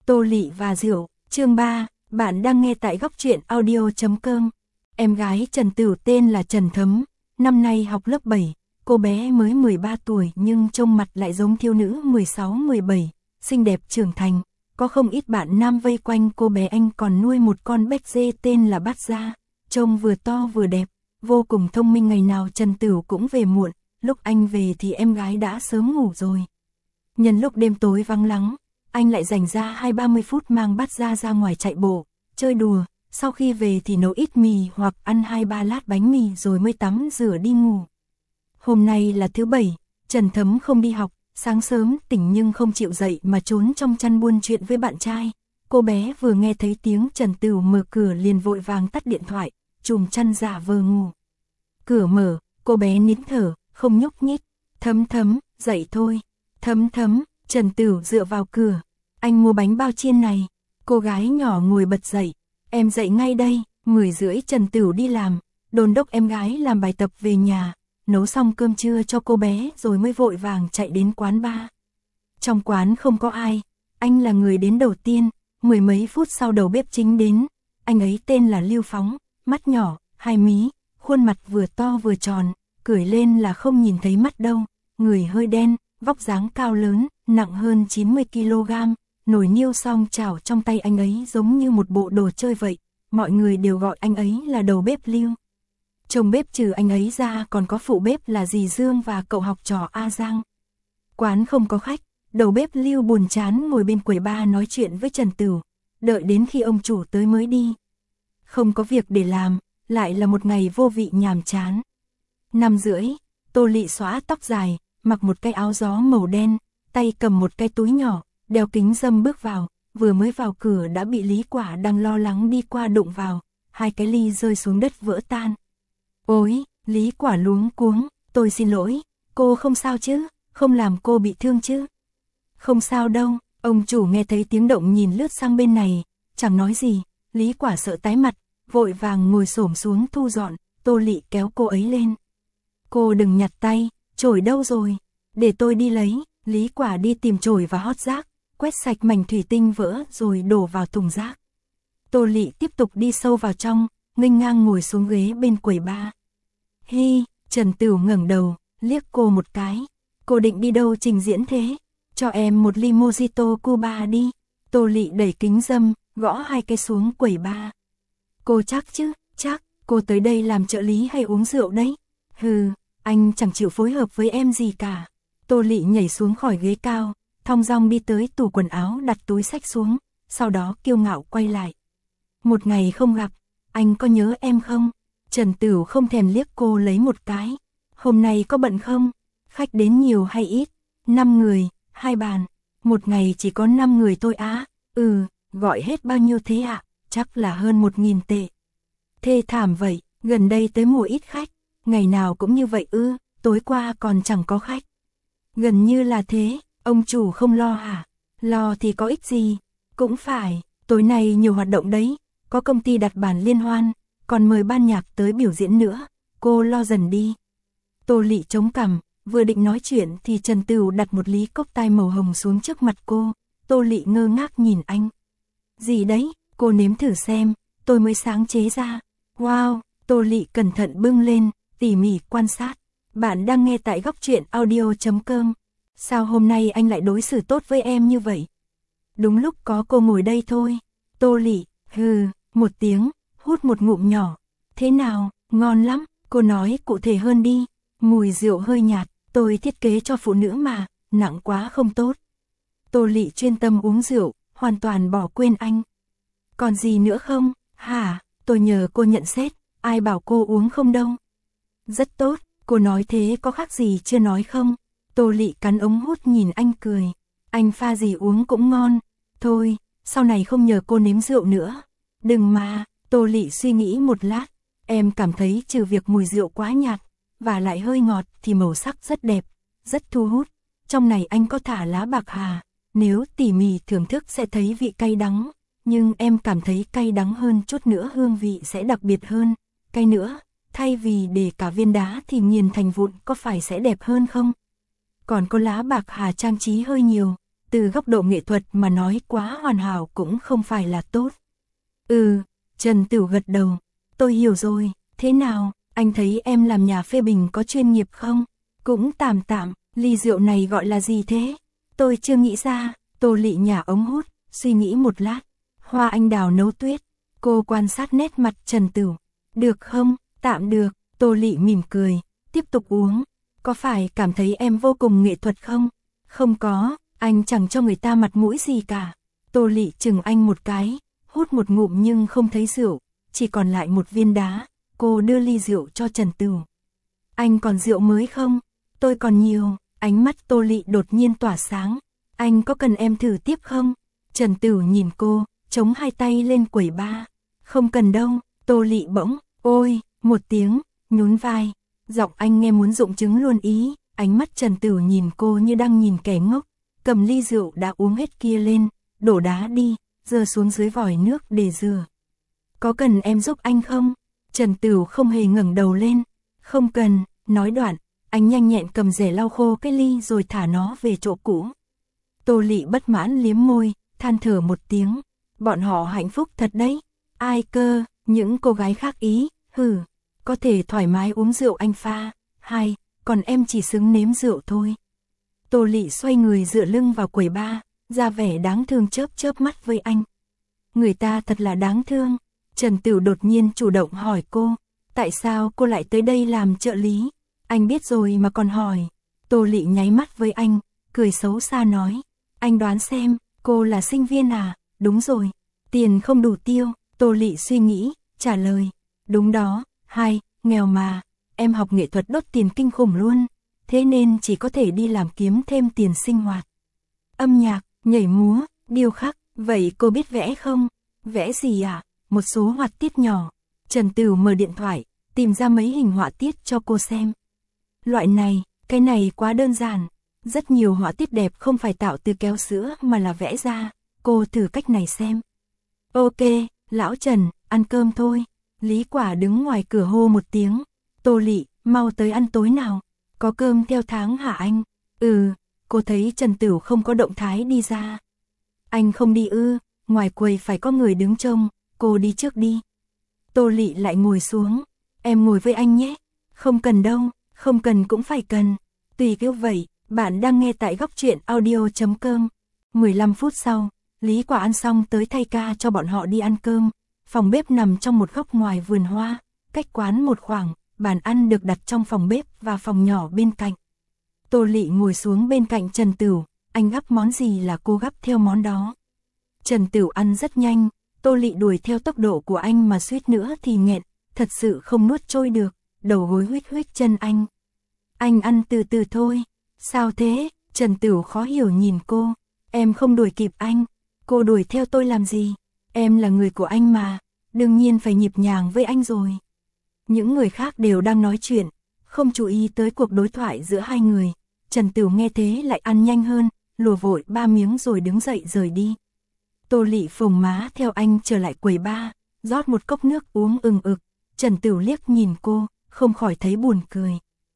Tô Lị và Rượu, chương 3, bạn đang nghe tại góc truyện audio.com. Em gái Trần Tửu tên là Trần Thấm, năm nay học lớp 7, cô bé mới 13 tuổi nhưng trông mặt lại giống thiếu nữ 16-17, xinh đẹp trưởng thành. Có không ít bạn nam vây quanh cô bé, anh còn nuôi một con béc dê tên là Bát Gia, trông vừa to vừa đẹp, vô cùng thông minh. Ngày nào Trần Tửu cũng về muộn, lúc anh về thì em gái đã sớm ngủ rồi. Nhân lúc đêm tối vắng lắng, anh lại dành ra 20-30 phút mang Bát Gia ra ngoài chạy bộ, chơi đùa, sau khi về thì nấu ít mì hoặc ăn 2-3 lát bánh mì rồi mới tắm rửa đi ngủ. Hôm nay là thứ Bảy, Trần Thấm không đi học, sáng sớm tỉnh nhưng không chịu dậy mà trốn trong chăn buôn chuyện với bạn trai. Cô bé vừa nghe thấy tiếng Trần Tửu mở cửa liền vội vàng tắt điện thoại, chùm chăn giả vờ ngủ. Cửa mở, cô bé nín thở, không nhúc nhích. Thấm Thấm, dậy thôi. Thấm Thấm, Trần Tửu dựa vào cửa. Anh mua bánh bao chiên này. Cô gái nhỏ ngồi bật dậy. Em dậy ngay đây. 10:30 Trần Tửu đi làm, đôn đốc em gái làm bài tập về nhà, nấu xong cơm trưa cho cô bé rồi mới vội vàng chạy đến quán bar. Trong quán không có ai, anh là người đến đầu tiên. 10 mấy phút sau đầu bếp chính đến. Anh ấy tên là Lưu Phóng, mắt nhỏ, hai mí, khuôn mặt vừa to vừa tròn, cười lên là không nhìn thấy mắt đâu, người hơi đen, vóc dáng cao lớn, nặng hơn 90 kg, nồi niêu song chảo trong tay anh ấy giống như một bộ đồ chơi vậy, mọi người đều gọi anh ấy là đầu bếp Lưu. Chồng bếp trừ anh ấy ra còn có phụ bếp là dì Dương và cậu học trò A Giang. Quán không có khách, đầu bếp Lưu buồn chán ngồi bên quầy bar nói chuyện với Trần Tửu, đợi đến khi ông chủ tới mới đi. Không có việc để làm, lại là một ngày vô vị nhàm chán. 5:30, Tô Lị xõa tóc dài, mặc một cái áo gió màu đen, tay cầm một cái túi nhỏ, đeo kính râm bước vào, vừa mới vào cửa đã bị Lý Quả đang lo lắng đi qua đụng vào, 2 cái ly rơi xuống đất vỡ tan. Ôi, Lý Quả luống cuống, tôi xin lỗi, cô không sao chứ, không làm cô bị thương chứ? Không sao đâu, ông chủ nghe thấy tiếng động nhìn lướt sang bên này, chẳng nói gì, Lý Quả sợ tái mặt, vội vàng ngồi xổm xuống thu dọn, Tô Lị kéo cô ấy lên. Cô đừng nhặt tay, chổi đâu rồi? Để tôi đi lấy. Lý Quả đi tìm chổi và hót rác, quét sạch mảnh thủy tinh vỡ rồi đổ vào thùng rác. Tô Lị tiếp tục đi sâu vào trong, nghênh ngang ngồi xuống ghế bên quầy bar. Hi, Trần Tửu ngẩng đầu, liếc cô một cái. Cô định đi đâu trình diễn thế? Cho em một ly mojito Cuba đi. Tô Lị đẩy kính râm, gõ 2 cái xuống quầy bar. Cô chắc chứ? Chắc, cô tới đây làm trợ lý hay uống rượu đấy? Hừ, anh chẳng chịu phối hợp với em gì cả. Tô Lị nhảy xuống khỏi ghế cao, thong dong đi tới tủ quần áo đặt túi xách xuống, sau đó kiêu ngạo quay lại. Một ngày không gặp, anh có nhớ em không? Trần Tửu không thèm liếc cô lấy một cái. Hôm nay có bận không? Khách đến nhiều hay ít? 5 người, 2 bàn. Một ngày chỉ có 5 người thôi á? Gọi hết bao nhiêu thế ạ? Chắc là hơn 1.000 tệ. Thê thảm vậy, gần đây tới mùa ít khách. Ngày nào cũng như vậy ư? Tối qua còn chẳng có khách. Gần như là thế, ông chủ không lo hả? Lo thì có ích gì? Cũng phải, tối nay nhiều hoạt động đấy, có công ty đặt bản liên hoan, còn mời ban nhạc tới biểu diễn nữa, cô lo dần đi. Tô Lị chống cằm, vừa định nói chuyện thì Trần Tửu đặt một ly cốc tai màu hồng xuống trước mặt cô. Tô Lị ngơ ngác nhìn anh. Gì đấy, cô nếm thử xem, tôi mới sáng chế ra. Wow, Tô Lị cẩn thận bưng lên, tỉ mỉ quan sát. Bạn đang nghe tại góc truyện audio.com. Sao hôm nay anh lại đối xử tốt với em như vậy? Đúng lúc có cô ngồi đây thôi. Tô Lị, một tiếng, hút một ngụm nhỏ. Thế nào, ngon lắm, cô nói cụ thể hơn đi. Mùi rượu hơi nhạt, tôi thiết kế cho phụ nữ mà, nặng quá không tốt. Tô Lị chuyên tâm uống rượu, hoàn toàn bỏ quên anh. Còn gì nữa không? Hả, tôi nhờ cô nhận xét, ai bảo cô uống không đâu. Rất tốt, cô nói thế có khác gì chưa nói không? Tô Lị cắn ống hút nhìn anh cười. Anh pha gì uống cũng ngon. Thôi, sau này không nhờ cô nếm rượu nữa. Đừng mà, Tô Lị suy nghĩ một lát. Em cảm thấy trừ việc mùi rượu quá nhạt, và lại hơi ngọt thì màu sắc rất đẹp, rất thu hút. Trong này anh có thả lá bạc hà, nếu tỉ mỉ thưởng thức sẽ thấy vị cay đắng. Nhưng em cảm thấy cay đắng hơn chút nữa hương vị sẽ đặc biệt hơn. Cay nữa, thay vì để cả viên đá thì nghiền thành vụn có phải sẽ đẹp hơn không? Còn có lá bạc hà trang trí hơi nhiều, từ góc độ nghệ thuật mà nói quá hoàn hảo cũng không phải là tốt. Trần Tửu gật đầu. Tôi hiểu rồi, thế nào, anh thấy em làm nhà phê bình có chuyên nghiệp không? Cũng tạm tạm, ly rượu này gọi là gì thế? Tôi chưa nghĩ ra. Tô Lị nhả ống hút, suy nghĩ một lát. Hoa anh đào nấu tuyết. Cô quan sát nét mặt Trần Tửu. Được không? Tạm được. Tô Lị mỉm cười, tiếp tục uống. Có phải cảm thấy em vô cùng nghệ thuật không? Không có, anh chẳng cho người ta mặt mũi gì cả. Tô Lị chừng anh một cái, hút một ngụm nhưng không thấy rượu, chỉ còn lại một viên đá. Cô đưa ly rượu cho Trần Tửu. Anh còn rượu mới không? Tôi còn nhiều. Ánh mắt Tô Lị đột nhiên tỏa sáng. Anh có cần em thử tiếp không? Trần Tửu nhìn cô, chống hai tay lên quầy bar. Không cần đâu. Tô Lị bỗng, ôi, một tiếng, nhún vai. Giọng anh nghe muốn rụng trứng luôn ý. Ánh mắt Trần Tửu nhìn cô như đang nhìn kẻ ngốc. Cầm ly rượu đã uống hết kia lên, đổ đá đi, rơi xuống dưới vòi nước để rửa. Có cần em giúp anh không? Trần Tửu không hề ngẩng đầu lên. Không cần. Nói đoạn, anh nhanh nhẹn cầm rẻ lau khô cái ly rồi thả nó về chỗ cũ. Tô Lị bất mãn liếm môi, than thở một tiếng. Bọn họ hạnh phúc thật đấy. Ai cơ, những cô gái khác ý, có thể thoải mái uống rượu anh pha. Hay, còn em chỉ xứng nếm rượu thôi. Tô Lị xoay người dựa lưng vào quầy bar, ra vẻ đáng thương chớp chớp mắt với anh. Người ta thật là đáng thương. Trần Tửu đột nhiên chủ động hỏi cô, tại sao cô lại tới đây làm trợ lý? Anh biết rồi mà còn hỏi. Tô Lị nháy mắt với anh, cười xấu xa nói, anh đoán xem, cô là sinh viên à? Đúng rồi. Tiền không đủ tiêu. Tô Lị suy nghĩ, trả lời, đúng đó. Hay, nghèo mà, em học nghệ thuật đốt tiền kinh khủng luôn, thế nên chỉ có thể đi làm kiếm thêm tiền sinh hoạt. Âm nhạc, nhảy múa, điêu khắc, vậy cô biết vẽ không? Vẽ gì à? Một số họa tiết nhỏ. Trần Tửu mở điện thoại, tìm ra mấy hình họa tiết cho cô xem. Loại này, cái này quá đơn giản. Rất nhiều họa tiết đẹp không phải tạo từ kéo sữa mà là vẽ ra. Cô thử cách này xem. Ok, lão Trần, ăn cơm thôi. Lý Quả đứng ngoài cửa hô một tiếng. Tô Lị, mau tới ăn tối nào. Có cơm theo tháng hả anh? Cô thấy Trần Tửu không có động thái đi ra. Anh không đi ngoài quầy phải có người đứng trông, cô đi trước đi. Tô Lị lại ngồi xuống. Em ngồi với anh nhé. Không cần đâu, không cần cũng phải cần. Tùy kiểu vậy, bạn đang nghe tại góc truyện audio.com. 15 phút sau, Lý Quả ăn xong tới thay ca cho bọn họ đi ăn cơm. Phòng bếp nằm trong một góc ngoài vườn hoa, cách quán một khoảng, bàn ăn được đặt trong phòng bếp và phòng nhỏ bên cạnh. Tô Lị ngồi xuống bên cạnh Trần Tửu, anh gắp món gì là cô gắp theo món đó. Trần Tửu ăn rất nhanh, Tô Lị đuổi theo tốc độ của anh mà suýt nữa thì nghẹn, thật sự không nuốt trôi được, đầu gối huých huých chân anh. Anh ăn từ từ thôi. Sao thế? Trần Tửu khó hiểu nhìn cô. Em không đuổi kịp anh. Cô đuổi theo tôi làm gì? Em là người của anh mà, đương nhiên phải nhịp nhàng với anh rồi. Những người khác đều đang nói chuyện, không chú ý tới cuộc đối thoại giữa hai người. Trần Tửu nghe thế lại ăn nhanh hơn, lùa vội 3 miếng rồi đứng dậy rời đi. Tô Lị phồng má theo anh trở lại quầy bar, rót một cốc nước uống ừng ực. Trần Tửu liếc nhìn cô, không khỏi thấy buồn cười.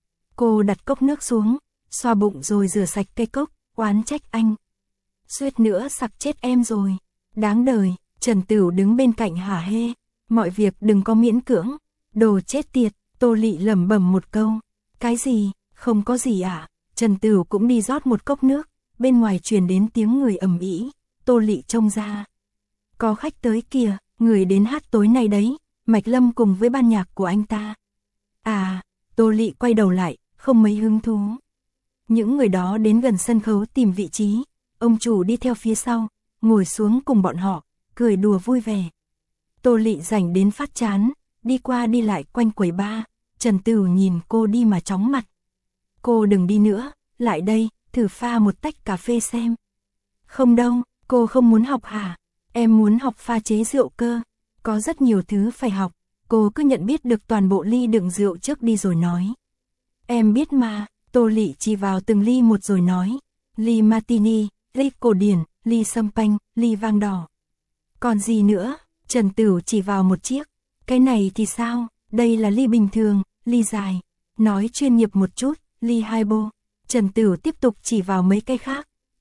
Cô đặt cốc nước xuống, xoa bụng rồi rửa sạch cây cốc, oán trách anh. Suýt nữa sặc chết em rồi. Đáng đời. Trần Tửu đứng bên cạnh hả hê. Mọi việc đừng có miễn cưỡng. Đồ chết tiệt. Tô Lị lẩm bẩm một câu. Cái gì? Không có gì à? Trần Tửu cũng đi rót một cốc nước. Bên ngoài truyền đến tiếng người ầm ĩ. Tô Lị trông ra. Có khách tới kìa, người đến hát tối nay đấy. Mạch Lâm cùng với ban nhạc của anh ta. À, Tô Lị quay đầu lại, không mấy hứng thú. Những người đó đến gần sân khấu tìm vị trí. Ông chủ đi theo phía sau, ngồi xuống cùng bọn họ, cười đùa vui vẻ. Tô Lị rảnh đến phát chán, đi qua đi lại quanh quầy bar. Trần Tửu nhìn cô đi mà chóng mặt. Cô đừng đi nữa, lại đây, thử pha một tách cà phê xem. Không đâu, cô không muốn học hả? Em muốn học pha chế rượu cơ. Có rất nhiều thứ phải học, cô cứ nhận biết được toàn bộ ly đựng rượu trước đi rồi nói. Em biết mà. Tô Lị chỉ vào từng ly một rồi nói. Ly martini, ly cổ điển, ly champagne, ly vang đỏ. Còn gì nữa? Trần Tửu chỉ vào một chiếc. Cái này thì sao? Đây là ly bình thường, ly dài. Nói chuyên nghiệp một chút, ly highball. Trần Tửu tiếp tục chỉ vào mấy cái khác.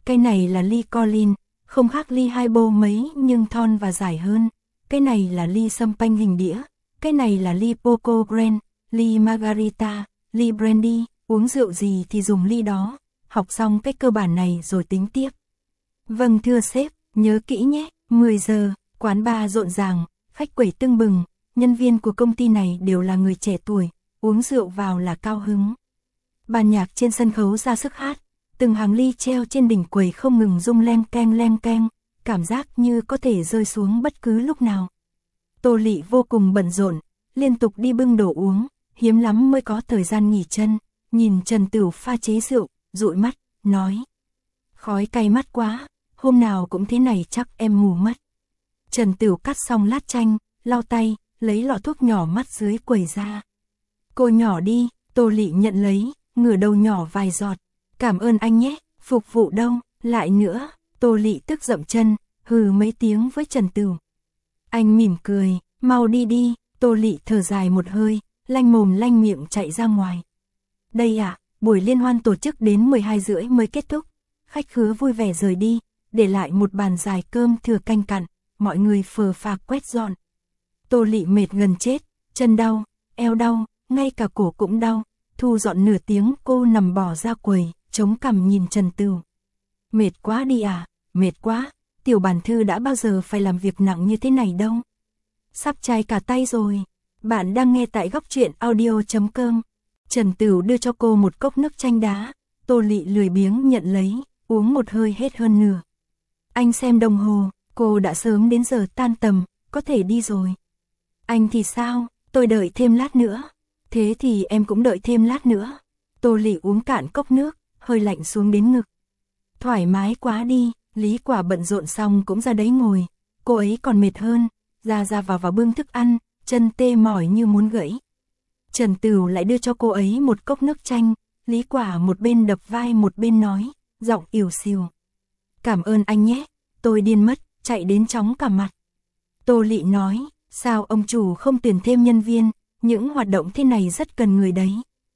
Cái này là ly Colin, không khác ly Highball mấy nhưng thon và dài hơn. Cái này là ly champagne hình đĩa. Cái này là ly Poco Grand, ly Margarita, ly Brandy. Uống rượu gì thì dùng ly đó. Học xong cái cơ bản này rồi tính tiếp. Vâng thưa sếp, nhớ kỹ nhé. 10 giờ, quán bar rộn ràng, khách quẩy tưng bừng. Nhân viên của công ty này đều là người trẻ tuổi, uống rượu vào là cao hứng. Ban nhạc trên sân khấu ra sức hát, từng hàng ly treo trên đỉnh quầy không ngừng rung leng keng, cảm giác như có thể rơi xuống bất cứ lúc nào. Tô Lị vô cùng bận rộn, liên tục đi bưng đồ uống, hiếm lắm mới có thời gian nghỉ chân, nhìn Trần Tửu pha chế rượu, dụi mắt, nói. Khói cay mắt quá, hôm nào cũng thế này chắc em ngủ mất. Trần Tửu cắt xong lát chanh, lau tay, lấy lọ thuốc nhỏ mắt dưới quầy ra. Cô nhỏ đi, Tô Lị nhận lấy, ngửa đầu nhỏ vài giọt. Cảm ơn anh nhé, phục vụ đâu, lại nữa. Tô Lị tức dậm chân, hừ mấy tiếng với Trần Tửu. Anh mỉm cười, mau đi đi. Tô Lị thở dài một hơi, lanh mồm lanh miệng chạy ra ngoài. Đây à, buổi liên hoan tổ chức đến 12 rưỡi mới kết thúc. Khách khứa vui vẻ rời đi, để lại một bàn dài cơm thừa canh cặn, mọi người phờ phạc quét dọn. Tô Lị mệt gần chết, chân đau, eo đau, ngay cả cổ cũng đau. Thu dọn nửa tiếng cô nằm bò ra quầy, chống cằm nhìn Trần Tửu. Mệt quá đi à, mệt quá, tiểu bản thư đã bao giờ phải làm việc nặng như thế này đâu. Sắp chai cả tay rồi. Bạn đang nghe tại góc truyện audio.com. Trần Tửu đưa cho cô một cốc nước chanh đá. Tô Lị lười biếng nhận lấy, uống một hơi hết hơn nửa. Anh xem đồng hồ, cô đã sớm đến giờ tan tầm, có thể đi rồi. Anh thì sao, tôi đợi thêm lát nữa. Thế thì em cũng đợi thêm lát nữa. Tô Lị uống cạn cốc nước, hơi lạnh xuống đến ngực. Thoải mái quá đi, Lý Quả bận rộn xong cũng ra đấy ngồi. Cô ấy còn mệt hơn, ra vào bưng thức ăn, chân tê mỏi như muốn gãy. Trần Tửu lại đưa cho cô ấy một cốc nước chanh. Lý Quả một bên đập vai một bên nói, giọng ỉu xìu. Cảm ơn anh nhé, tôi điên mất, chạy đến chóng cả mặt. Tô Lị nói, sao ông chủ không tuyển thêm nhân viên, những hoạt động thế này rất cần người đấy.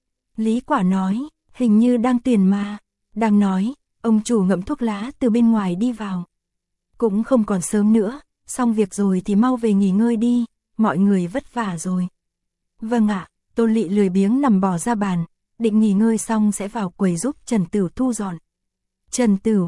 Lý Quả nói, hình như đang tuyển mà. Đang nói, ông chủ ngậm thuốc lá từ bên ngoài đi vào. Cũng không còn sớm nữa, xong việc rồi thì mau về nghỉ ngơi đi, mọi người vất vả rồi. Vâng ạ, Tô Lị lười biếng nằm bò ra bàn, định nghỉ ngơi xong sẽ vào quầy giúp Trần Tửu thu dọn. Trần Tửu,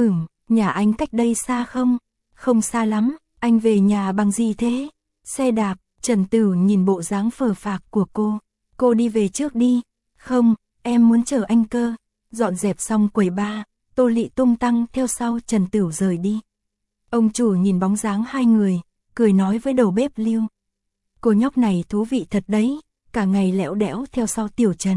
nhà anh cách đây xa không? Không xa lắm, anh về nhà bằng gì thế? Xe đạp. Trần Tửu nhìn bộ dáng phờ phạc của cô đi về trước đi. Không, em muốn chờ anh cơ. Dọn dẹp xong quầy bar, Tô Lị tung tăng theo sau Trần Tửu rời đi. Ông chủ nhìn bóng dáng hai người, cười nói với đầu bếp Lưu. Cô nhóc này thú vị thật đấy, cả ngày lẽo đẽo theo sau Tiểu Trần.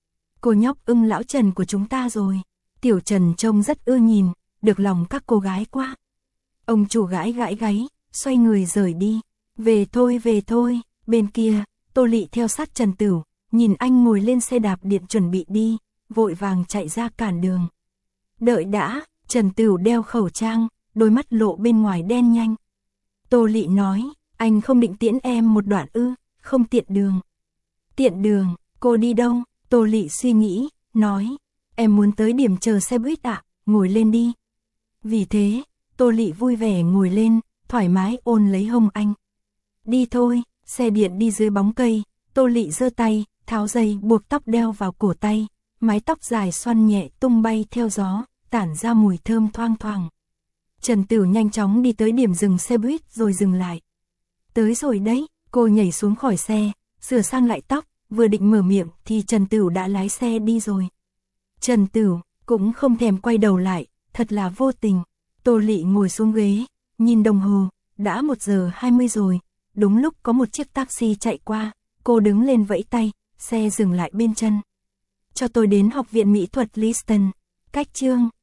Cô nhóc ưng lão Trần của chúng ta rồi. Tiểu Trần trông rất ưa nhìn, được lòng các cô gái quá. Ông chủ gãi gáy, xoay người rời đi. Về thôi, bên kia, Tô Lị theo sát Trần Tửu, nhìn anh ngồi lên xe đạp điện chuẩn bị đi, vội vàng chạy ra cản đường. Đợi đã, Trần Tửu đeo khẩu trang, đôi mắt lộ bên ngoài đen nhanh. Tô Lị nói, anh không định tiễn em một đoạn ư, không tiện đường. Tiện đường, cô đi đâu? Tô Lị suy nghĩ, nói, em muốn tới điểm chờ xe buýt ạ, ngồi lên đi. Vì thế, Tô Lị vui vẻ ngồi lên, thoải mái ôm lấy hông anh. Đi thôi, xe điện đi dưới bóng cây, Tô Lị giơ tay, tháo dây buộc tóc đeo vào cổ tay, mái tóc dài xoăn nhẹ tung bay theo gió, tản ra mùi thơm thoang thoảng. Trần Tửu nhanh chóng đi tới điểm dừng xe buýt rồi dừng lại. Tới rồi đấy, cô nhảy xuống khỏi xe, sửa sang lại tóc, vừa định mở miệng thì Trần Tửu đã lái xe đi rồi. Trần Tửu cũng không thèm quay đầu lại, thật là vô tình. Tô Lị ngồi xuống ghế, nhìn đồng hồ, đã 1 giờ 20 rồi. Đúng lúc có một chiếc taxi chạy qua, cô đứng lên vẫy tay, xe dừng lại bên chân. Cho tôi đến học viện mỹ thuật Liston. Cách chương